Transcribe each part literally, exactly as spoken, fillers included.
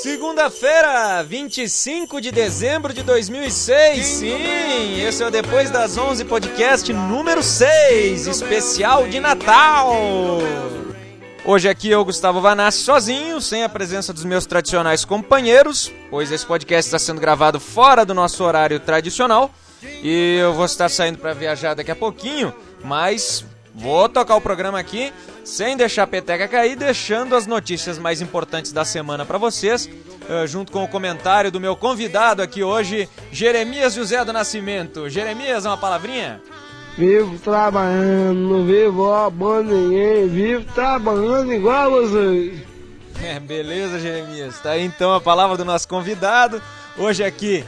Segunda-feira, vinte e cinco de dezembro de dois mil e seis, sim, esse é o Depois das onze podcast número seis, especial de Natal. Hoje aqui eu, Gustavo Vanassi, sozinho, sem a presença dos meus tradicionais companheiros, pois esse podcast está sendo gravado fora do nosso horário tradicional e eu vou estar saindo para viajar daqui a pouquinho, mas vou tocar o programa aqui sem deixar a peteca cair, deixando as notícias mais importantes da semana para vocês, uh, junto com o comentário do meu convidado aqui hoje, Jeremias José do Nascimento. Jeremias, uma palavrinha? Vivo trabalhando, não vivo roubando ninguém, vivo trabalhando igual a vocês. É, beleza, Jeremias. Tá aí então a palavra do nosso convidado. Hoje aqui,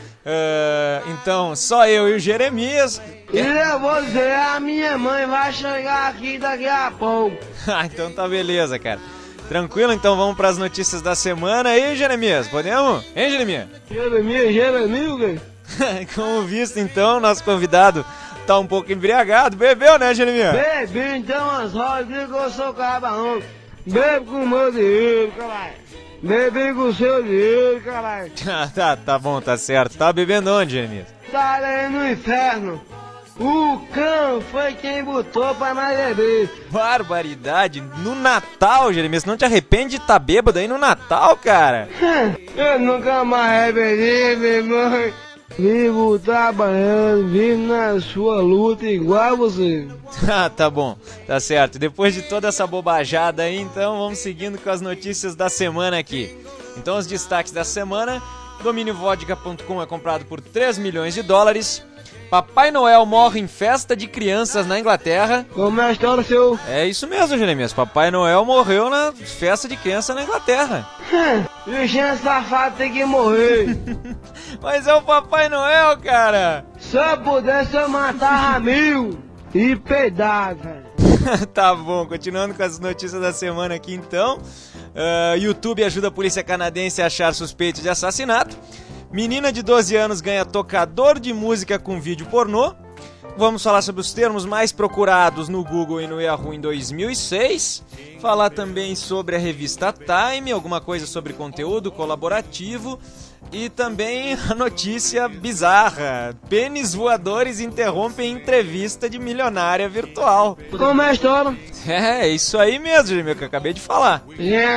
uh, então, só eu e o Jeremias. E eu vou dizer, a minha mãe vai chegar aqui daqui a pouco. Ah, então tá beleza, cara. Tranquilo, então vamos pras notícias da semana aí, Jeremias. Podemos? Hein, Jeremias? Jeremias, Jeremias, como visto, então, nosso convidado tá um pouco embriagado. Bebeu, né, Jeremias? Bebi, então as rodas, diga que eu sou cabarão. Bebe com o meu dinheiro, caralho. Bebi com o seu dinheiro, caralho. Ah, tá, tá bom, tá certo. Tá bebendo onde, Jeremias? Tá ali no inferno. O cão foi quem botou pra nós beber. Barbaridade. No Natal, Jeremias, não te arrepende de estar tá bêbado aí no Natal, cara? Eu nunca mais bebi, meu irmão. Vivo trabalhando, vivo na sua luta igual você. Ah, tá bom, tá certo. Depois de toda essa bobajada aí, então vamos seguindo com as notícias da semana aqui. Então os destaques da semana: domínio vodka ponto com é comprado por três milhões de dólares. Papai Noel morre em festa de crianças na Inglaterra. Como é a história, seu? É isso mesmo, Jeremias. Papai Noel morreu na festa de criança na Inglaterra. E o Jean safado tem que morrer. Mas é o Papai Noel, cara. Se eu pudesse, eu matava mil e peidava, velho. Tá bom, continuando com as notícias da semana aqui então. Uh, YouTube ajuda a polícia canadense a achar suspeitos de assassinato. Menina de doze anos ganha tocador de música com vídeo pornô. Vamos falar sobre os termos mais procurados no Google e no Yahoo em dois mil e seis. Falar também sobre a revista Time, alguma coisa sobre conteúdo colaborativo. E também a notícia bizarra: pênis voadores interrompem entrevista de milionária virtual. Como é a história? É, isso aí mesmo, Jeremias, que eu acabei de falar. É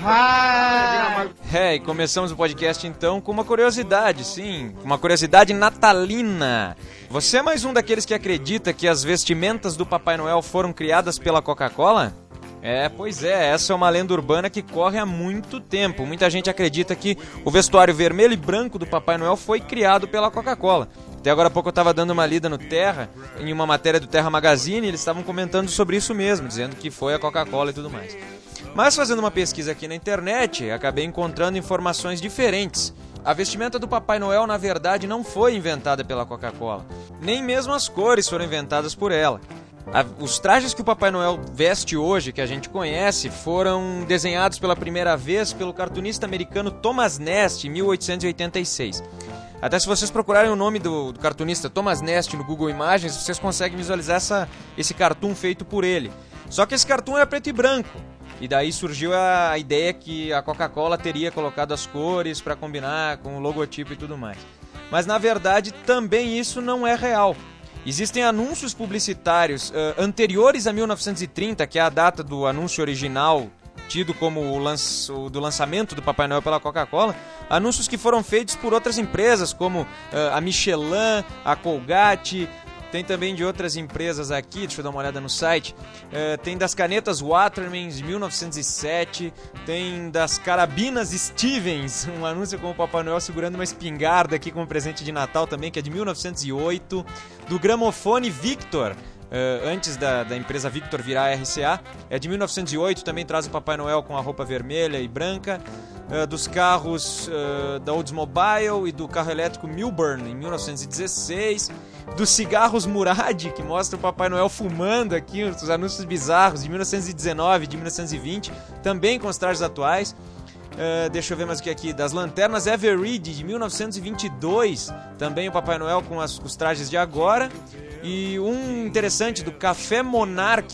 safado. É, e começamos o podcast então com uma curiosidade, sim, uma curiosidade natalina. Você é mais um daqueles que acredita que as vestimentas do Papai Noel foram criadas pela Coca-Cola? É, pois é, essa é uma lenda urbana que corre há muito tempo. Muita gente acredita que o vestuário vermelho e branco do Papai Noel foi criado pela Coca-Cola. Até agora há pouco eu estava dando uma lida no Terra, em uma matéria do Terra Magazine, e eles estavam comentando sobre isso mesmo, dizendo que foi a Coca-Cola e tudo mais. Mas fazendo uma pesquisa aqui na internet, acabei encontrando informações diferentes. A vestimenta do Papai Noel, na verdade, não foi inventada pela Coca-Cola. Nem mesmo as cores foram inventadas por ela. A, os trajes que o Papai Noel veste hoje, que a gente conhece, foram desenhados pela primeira vez pelo cartunista americano Thomas Nast em mil oitocentos e oitenta e seis. Até se vocês procurarem o nome do, do cartunista Thomas Nast no Google Imagens, vocês conseguem visualizar essa, esse cartoon feito por ele. Só que esse cartoon era preto e branco. E daí surgiu a, a ideia que a Coca-Cola teria colocado as cores para combinar com o logotipo e tudo mais. Mas na verdade também isso não é real. Existem anúncios publicitários uh, anteriores a mil novecentos e trinta, que é a data do anúncio original, tido como o, lanç, o do lançamento do Papai Noel pela Coca-Cola, anúncios que foram feitos por outras empresas, como uh, a Michelin, a Colgate, tem também de outras empresas aqui, deixa eu dar uma olhada no site, uh, tem das canetas Waterman de mil novecentos e sete, tem das carabinas Stevens, um anúncio com o Papai Noel segurando uma espingarda aqui como presente de Natal também, que é de mil novecentos e oito, do gramofone Victor, uh, antes da, da empresa Victor virar R C A, é de mil novecentos e oito, também traz o Papai Noel com a roupa vermelha e branca, uh, dos carros uh, da Oldsmobile e do carro elétrico Milburn, em mil novecentos e dezesseis, dos cigarros Murad, que mostra o Papai Noel fumando aqui, os anúncios bizarros de mil novecentos e dezenove, de mil novecentos e vinte, também com os trajes atuais. Uh, deixa eu ver mais o que aqui. Das lanternas Eveready, de mil novecentos e vinte e dois, também o Papai Noel com as, os trajes de agora. E um interessante do Café Monarch,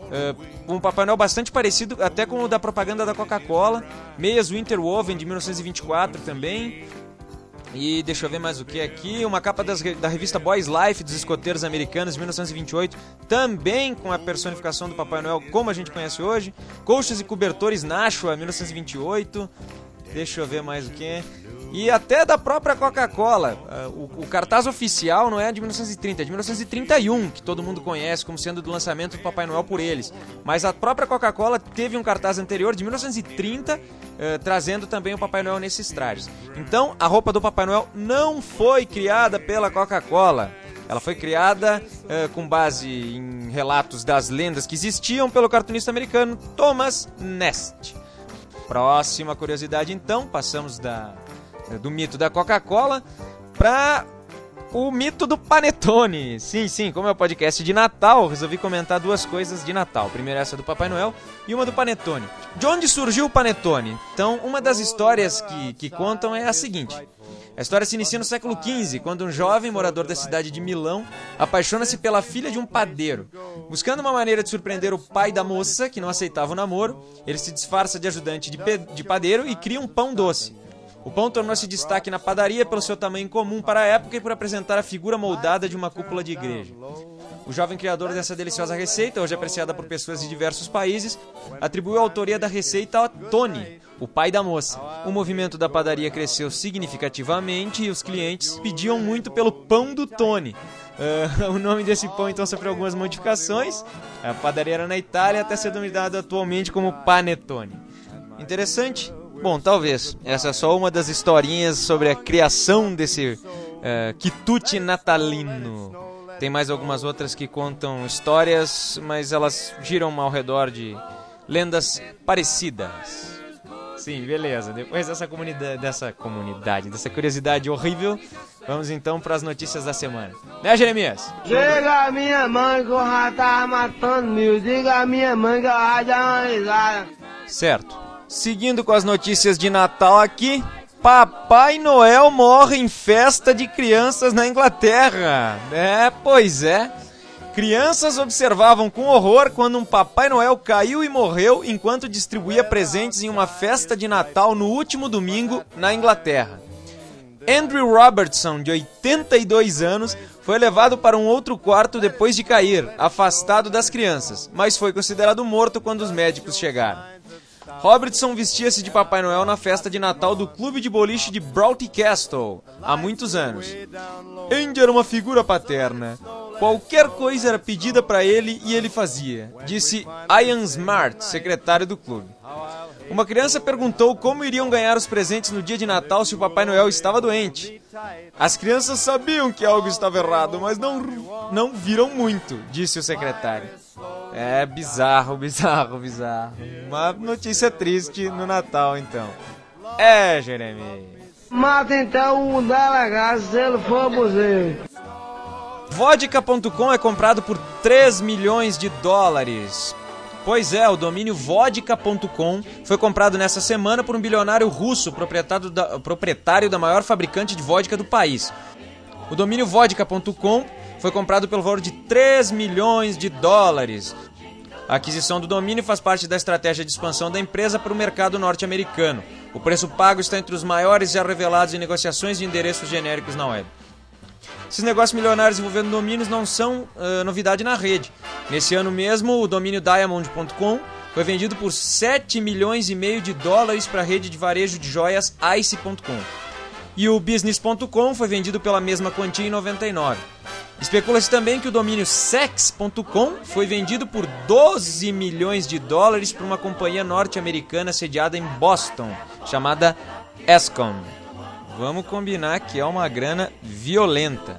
uh, um Papai Noel bastante parecido até com o da propaganda da Coca-Cola, meias Winterwoven de mil novecentos e vinte e quatro também. E deixa eu ver mais o que aqui, uma capa das, da revista Boys Life dos escoteiros americanos de mil novecentos e vinte e oito, também com a personificação do Papai Noel como a gente conhece hoje. Colchas e cobertores Nashua, mil novecentos e vinte e oito. Deixa eu ver mais o que. E até da própria Coca-Cola. O, o cartaz oficial não é de mil novecentos e trinta, é de mil novecentos e trinta e um, que todo mundo conhece como sendo do lançamento do Papai Noel por eles. Mas a própria Coca-Cola teve um cartaz anterior de mil novecentos e trinta, eh, trazendo também o Papai Noel nesses trajes. Então, a roupa do Papai Noel não foi criada pela Coca-Cola. Ela foi criada uh, com base em relatos das lendas que existiam pelo cartunista americano Thomas Nast. Próxima curiosidade, então, passamos da, do mito da Coca-Cola para o mito do Panetone. Sim, sim, como é o podcast de Natal, resolvi comentar duas coisas de Natal. Primeiro essa do Papai Noel e uma do Panetone. De onde surgiu o Panetone? Então, uma das histórias que, que contam é a seguinte. A história se inicia no século quinze, quando um jovem morador da cidade de Milão apaixona-se pela filha de um padeiro. Buscando uma maneira de surpreender o pai da moça, que não aceitava o namoro, ele se disfarça de ajudante de, pe- de padeiro e cria um pão doce. O pão tornou-se destaque na padaria pelo seu tamanho comum para a época e por apresentar a figura moldada de uma cúpula de igreja. O jovem criador dessa deliciosa receita, hoje apreciada por pessoas de diversos países, atribuiu a autoria da receita a Tony, o pai da moça. O movimento da padaria cresceu significativamente e os clientes pediam muito pelo pão do Tony. Uh, o nome desse pão então sofreu algumas modificações. A padaria era na Itália até ser denominada atualmente como Panetone. Interessante? Bom, talvez. Essa é só uma das historinhas sobre a criação desse uh, quitute natalino. Tem mais algumas outras que contam histórias, mas elas giram ao redor de lendas parecidas. Sim, beleza. Depois dessa comunidade, dessa comunidade, dessa curiosidade horrível, vamos então para as notícias da semana. Né, Jeremias? Diga a minha mãe que eu já tava matando mil. Diga a minha mãe que eu já dava uma risada. Certo. Seguindo com as notícias de Natal aqui, Papai Noel morre em festa de crianças na Inglaterra. É, pois é. Crianças observavam com horror quando um Papai Noel caiu e morreu enquanto distribuía presentes em uma festa de Natal no último domingo na Inglaterra. Andrew Robertson, de oitenta e dois anos, foi levado para um outro quarto depois de cair, afastado das crianças, mas foi considerado morto quando os médicos chegaram. Robertson vestia-se de Papai Noel na festa de Natal do clube de boliche de Broughty Castle, há muitos anos. Andy era uma figura paterna. Qualquer coisa era pedida para ele e ele fazia, disse Ian Smart, secretário do clube. Uma criança perguntou como iriam ganhar os presentes no dia de Natal se o Papai Noel estava doente. As crianças sabiam que algo estava errado, mas não, não viram muito, disse o secretário. É bizarro, bizarro, bizarro. Uma notícia triste no Natal, então. É, Jeremias. Mata então o delegado se ele for abusivo. Vodka ponto com é comprado por três milhões de dólares. Pois é, o domínio Vodka ponto com foi comprado nessa semana por um bilionário russo, proprietário da, proprietário da maior fabricante de vodka do país. O domínio Vodka ponto com foi comprado pelo valor de três milhões de dólares. A aquisição do domínio faz parte da estratégia de expansão da empresa para o mercado norte-americano. O preço pago está entre os maiores já revelados em negociações de endereços genéricos na web. Esses negócios milionários envolvendo domínios não são uh, novidade na rede. Nesse ano mesmo, o domínio Diamond ponto com foi vendido por sete milhões e meio de dólares para a rede de varejo de joias Ice ponto com. E o Business ponto com foi vendido pela mesma quantia em noventa e nove. Especula-se também que o domínio Sex ponto com foi vendido por doze milhões de dólares para uma companhia norte-americana sediada em Boston, chamada Escom. Vamos combinar que é uma grana violenta.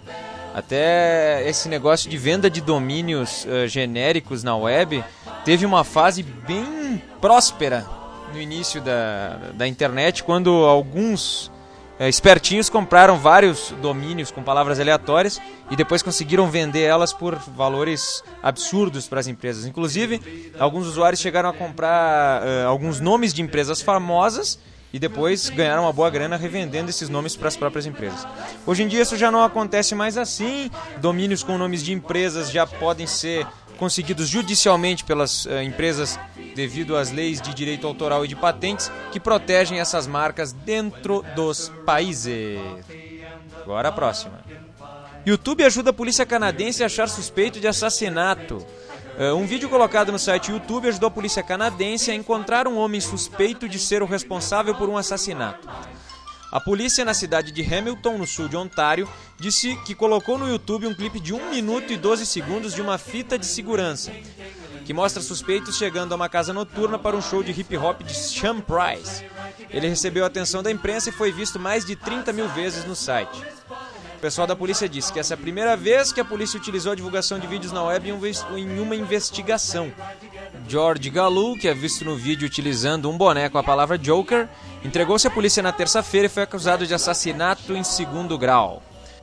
Até esse negócio de venda de domínios uh, genéricos na web teve uma fase bem próspera no início da, da internet, quando alguns uh, espertinhos compraram vários domínios com palavras aleatórias e depois conseguiram vender elas por valores absurdos para as empresas. Inclusive, alguns usuários chegaram a comprar uh, alguns nomes de empresas famosas e depois ganharam uma boa grana revendendo esses nomes para as próprias empresas. Hoje em dia isso já não acontece mais assim. Domínios com nomes de empresas já podem ser conseguidos judicialmente pelas uh, empresas devido às leis de direito autoral e de patentes que protegem essas marcas dentro dos países. Agora a próxima. YouTube ajuda a polícia canadense a achar suspeito de assassinato. Uh, um vídeo colocado no site YouTube ajudou a polícia canadense a encontrar um homem suspeito de ser o responsável por um assassinato. A polícia na cidade de Hamilton, no sul de Ontário, disse que colocou no YouTube um clipe de um minuto e doze segundos de uma fita de segurança, que mostra suspeitos chegando a uma casa noturna para um show de hip-hop de Sean Price. Ele recebeu a atenção da imprensa e foi visto mais de trinta mil vezes no site. O pessoal da polícia disse que essa é a primeira vez que a polícia utilizou a divulgação de vídeos na web em uma investigação. George Galou, que é visto no vídeo utilizando um boné com a palavra Joker, entregou-se à polícia na terça-feira e foi acusado de assassinato em segundo grau.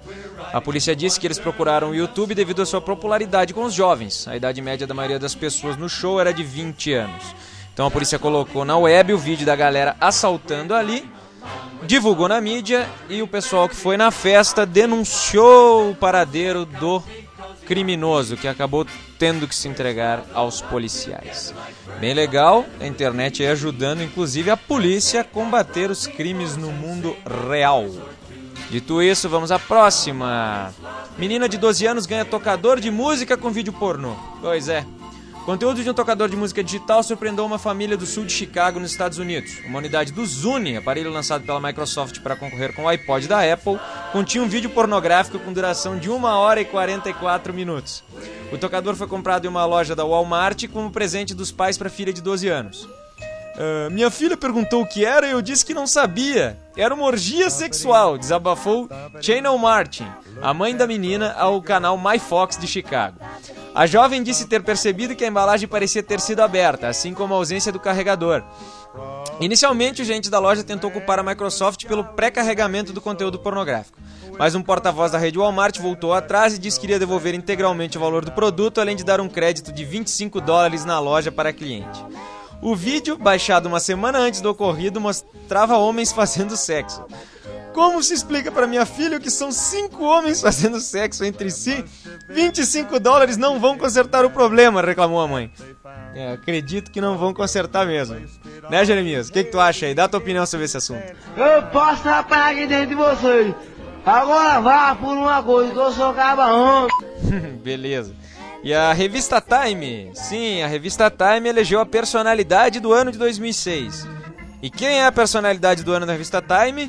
A polícia disse que eles procuraram o YouTube devido à sua popularidade com os jovens. A idade média da maioria das pessoas no show era de vinte anos. Então a polícia colocou na web o vídeo da galera assaltando ali, divulgou na mídia e o pessoal que foi na festa denunciou o paradeiro do criminoso, que acabou tendo que se entregar aos policiais. Bem legal, a internet aí ajudando inclusive a polícia a combater os crimes no mundo real. Dito isso, vamos à próxima. Menina de doze anos ganha tocador de música com vídeo pornô. Pois é. Conteúdo de um tocador de música digital surpreendeu uma família do sul de Chicago, nos Estados Unidos. Uma unidade do Zune, aparelho lançado pela Microsoft para concorrer com o iPod da Apple, continha um vídeo pornográfico com duração de uma hora e quarenta e quatro minutos. O tocador foi comprado em uma loja da Walmart como presente dos pais para a filha de doze anos. Uh, minha filha perguntou o que era e eu disse que não sabia. Era uma orgia sexual, desabafou Channel Martin, a mãe da menina, ao canal MyFox de Chicago. A jovem disse ter percebido que a embalagem parecia ter sido aberta, assim como a ausência do carregador. Inicialmente, o gerente da loja tentou culpar a Microsoft pelo pré-carregamento do conteúdo pornográfico, mas um porta-voz da rede Walmart voltou atrás e disse que iria devolver integralmente o valor do produto, além de dar um crédito de vinte e cinco dólares na loja para a cliente. O vídeo, baixado uma semana antes do ocorrido, mostrava homens fazendo sexo. Como se explica para minha filha que são cinco homens fazendo sexo entre si? vinte e cinco dólares não vão consertar o problema, reclamou a mãe. É, acredito que não vão consertar mesmo. Né, Jeremias? O que, que tu acha aí? Dá a tua opinião sobre esse assunto. Eu posso apanhar aqui dentro de vocês. Agora vá por uma coisa, que eu sou cabarrão. Beleza. E a revista Time? Sim, a revista Time elegeu a personalidade do ano de dois mil e seis. E quem é a personalidade do ano da revista Time?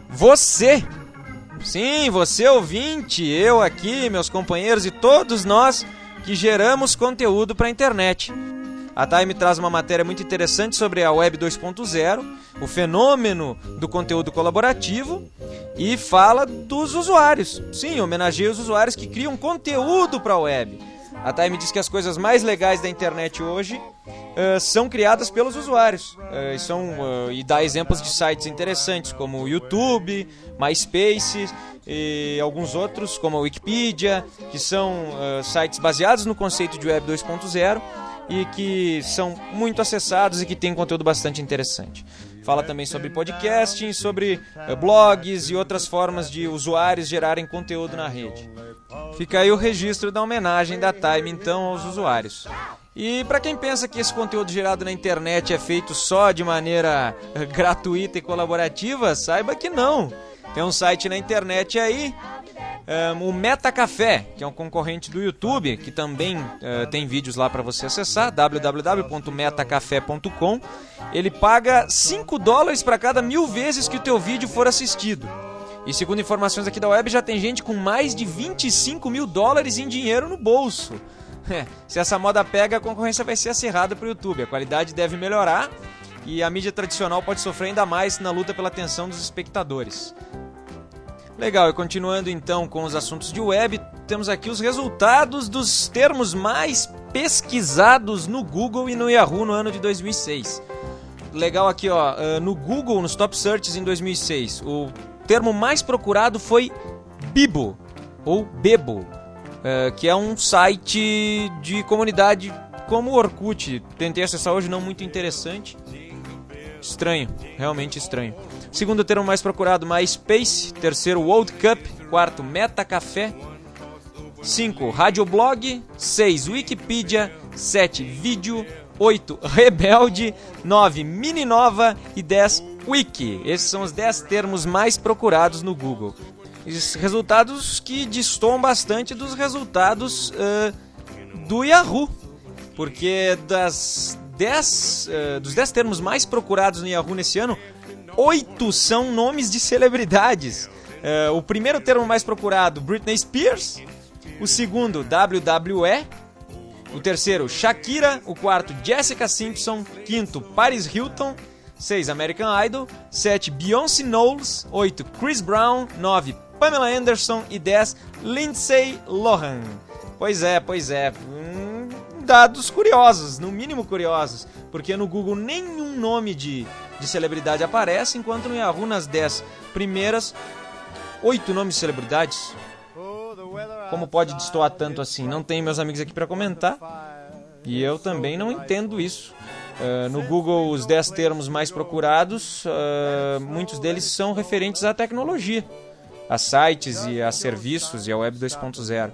Você! Sim, você ouvinte, eu aqui, meus companheiros e todos nós que geramos conteúdo para a internet. A Time traz uma matéria muito interessante sobre a Web dois ponto zero, o fenômeno do conteúdo colaborativo, e fala dos usuários. Sim, homenageia os usuários que criam conteúdo para a web. A Time diz que as coisas mais legais da internet hoje uh, são criadas pelos usuários uh, e, são, uh, e dá exemplos de sites interessantes como o YouTube, MySpace e alguns outros como a Wikipedia, que são uh, sites baseados no conceito de Web dois ponto zero e que são muito acessados e que têm conteúdo bastante interessante. Fala também sobre podcasting, sobre uh, blogs e outras formas de usuários gerarem conteúdo na rede. Fica aí o registro da homenagem da Time, então, aos usuários. E para quem pensa que esse conteúdo gerado na internet é feito só de maneira uh, gratuita e colaborativa, saiba que não. Tem um site na internet aí, um, o Metacafé, que é um concorrente do YouTube, que também uh, tem vídeos lá para você acessar, w w w ponto metacafé ponto com. Ele paga cinco dólares para cada mil vezes que o teu vídeo for assistido. E segundo informações aqui da web, já tem gente com mais de vinte e cinco mil dólares em dinheiro no bolso. Se essa moda pega, a concorrência vai ser acirrada para o YouTube. A qualidade deve melhorar e a mídia tradicional pode sofrer ainda mais na luta pela atenção dos espectadores. Legal, e continuando então com os assuntos de web, temos aqui os resultados dos termos mais pesquisados no Google e no Yahoo no ano de dois mil e seis. Legal aqui, ó, no Google, nos top searches em dois mil e seis, o termo mais procurado foi Bibo, ou Bebo, que é um site de comunidade como o Orkut. Tentei acessar hoje, não muito interessante. Estranho, realmente estranho. Segundo termo mais procurado, MySpace. Terceiro, World Cup. Quarto, Metacafé. cinco. Radioblog. seis. Wikipedia. sete. Vídeo. oito. Rebelde. nove. Mininova. E dez. Wiki. Esses são os dez termos mais procurados no Google. Esses resultados que destoam bastante dos resultados uh, do Yahoo. Porque das dez, uh, dos dez termos mais procurados no Yahoo nesse ano, oito são nomes de celebridades. Uh, o primeiro termo mais procurado, Britney Spears. O segundo, W W E. O terceiro, Shakira. O quarto, Jessica Simpson. Quinto, Paris Hilton. seis. American Idol. sete. Beyoncé Knowles. oito. Chris Brown. nove. Pamela Anderson. E dez. Lindsay Lohan. Pois é, pois é. Hum, dados curiosos, no mínimo curiosos. Porque no Google nenhum nome de, de celebridade aparece, enquanto no Yahoo, nas dez primeiras, oito nomes de celebridades. Como pode destoar tanto assim? Não tenho meus amigos aqui para comentar. E eu também não entendo isso. Uh, no Google, os dez termos mais procurados, uh, muitos deles são referentes à tecnologia, a sites e a serviços e a Web dois ponto zero.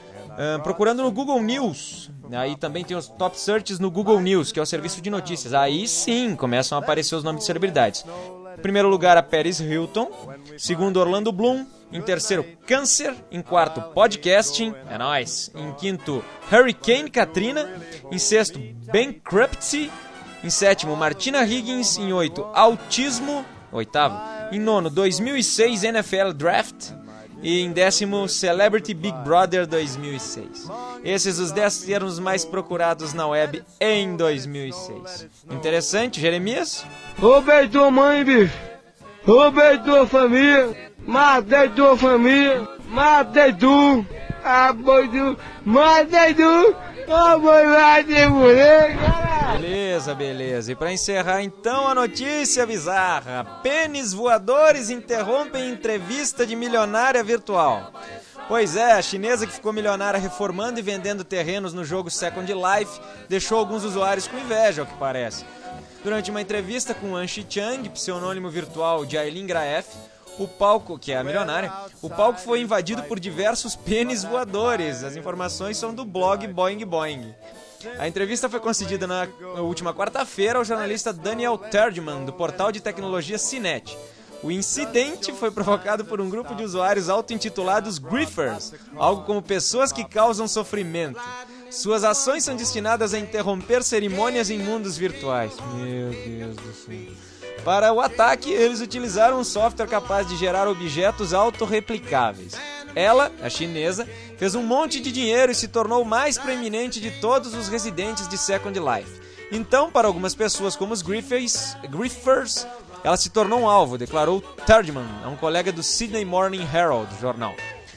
Uh, procurando no Google News, aí também tem os top searches no Google News, que é o serviço de notícias. Aí sim começam a aparecer os nomes de celebridades. Em primeiro lugar, a Paris Hilton. Segundo, Orlando Bloom. Em terceiro, Câncer. Em quarto, Podcasting. É nóis. Em quinto, Hurricane Katrina. Em sexto, Bankruptcy. Em sétimo, Martina Higgins. Em oito, Autismo. Oitavo. Em nono, dois mil e seis N F L Draft. E em décimo, Celebrity Big Brother dois mil e seis. Esses os dez termos mais procurados na web em dois mil e seis. Interessante, Jeremias? Roubei tua mãe, bicho. Roubei tua família. Matei tua família. Matei tu. Ah, boi tu. Matei tu. Ah, boi, vai te fuder, caralho. Beleza, beleza. E pra encerrar então a notícia bizarra. Pênis voadores interrompem entrevista de milionária virtual. Pois é, a chinesa que ficou milionária reformando e vendendo terrenos no jogo Second Life deixou alguns usuários com inveja, ao que parece. Durante uma entrevista com An Shichang, pseudônimo virtual de Aileen Graef, o palco, que é a milionária, o palco foi invadido por diversos pênis voadores. As informações são do blog Boing Boing. A entrevista foi concedida na última quarta-feira ao jornalista Daniel Terdman, do portal de tecnologia Cinet. O incidente foi provocado por um grupo de usuários auto-intitulados Griffers, algo como pessoas que causam sofrimento. Suas ações são destinadas a interromper cerimônias em mundos virtuais. Meu Deus do céu. Para o ataque, eles utilizaram um software capaz de gerar objetos autorreplicáveis. Ela, a chinesa, fez um monte de dinheiro e se tornou o mais proeminente de todos os residentes de Second Life. Então, para algumas pessoas como os Griffers, Griffers ela se tornou um alvo, declarou Terdman, a um colega do Sydney Morning Herald, jornal.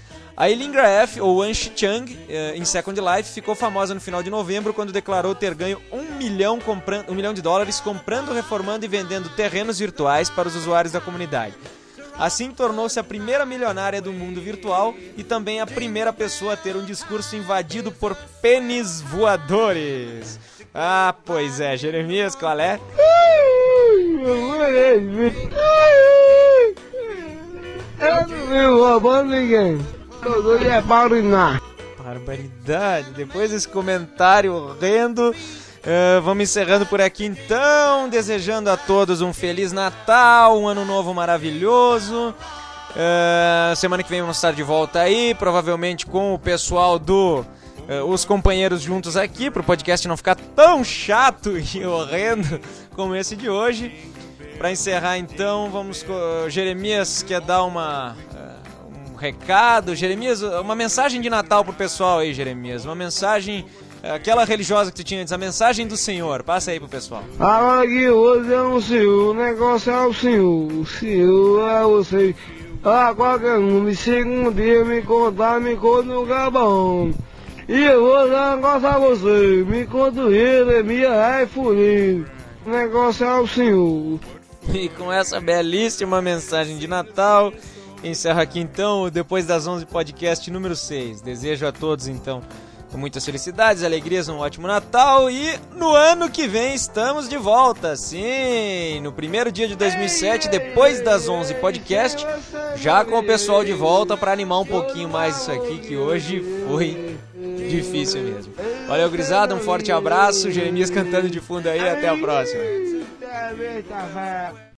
A Aileen Graef, ou An Shichang, em Second Life, ficou famosa no final de novembro quando declarou ter ganho um milhão, comprando, um milhão de dólares comprando, reformando e vendendo terrenos virtuais para os usuários da comunidade. Assim, tornou-se a primeira milionária do mundo virtual e também a primeira pessoa a ter um discurso invadido por pênis voadores. Ah, pois é, Jeremias, qual é? Eu não venho roubando ninguém. Todo dia é barbaridade. Barbaridade. Depois desse comentário horrendo, uh, vamos encerrando por aqui então, desejando a todos um Feliz Natal, um Ano Novo maravilhoso. Uh, semana que vem vamos estar de volta aí, provavelmente com o pessoal do... Uh, os companheiros juntos aqui, para o podcast não ficar tão chato e horrendo como esse de hoje. Para encerrar então, vamos... Uh, Jeremias quer dar uma... recado, Jeremias, uma mensagem de Natal pro pessoal aí, Jeremias, uma mensagem, aquela religiosa que tu tinha antes, a mensagem do Senhor, passa aí pro pessoal. Agora que hoje é o Senhor, o negócio é o Senhor, o Senhor é você, a qualquer um, me siga um dia, me contar, me conta no gabão, e eu vou dar um negócio a você, me conta o Jeremias é furido, o negócio é o Senhor. E com essa belíssima mensagem de Natal, encerro aqui então, depois das onze, podcast número seis. Desejo a todos então muitas felicidades, alegrias, um ótimo Natal e no ano que vem estamos de volta, sim, no primeiro dia de dois mil e sete, depois das onze podcast, já com o pessoal de volta para animar um pouquinho mais isso aqui, que hoje foi difícil mesmo. Valeu, gurizada, um forte abraço, Jeremias cantando de fundo aí, até a próxima.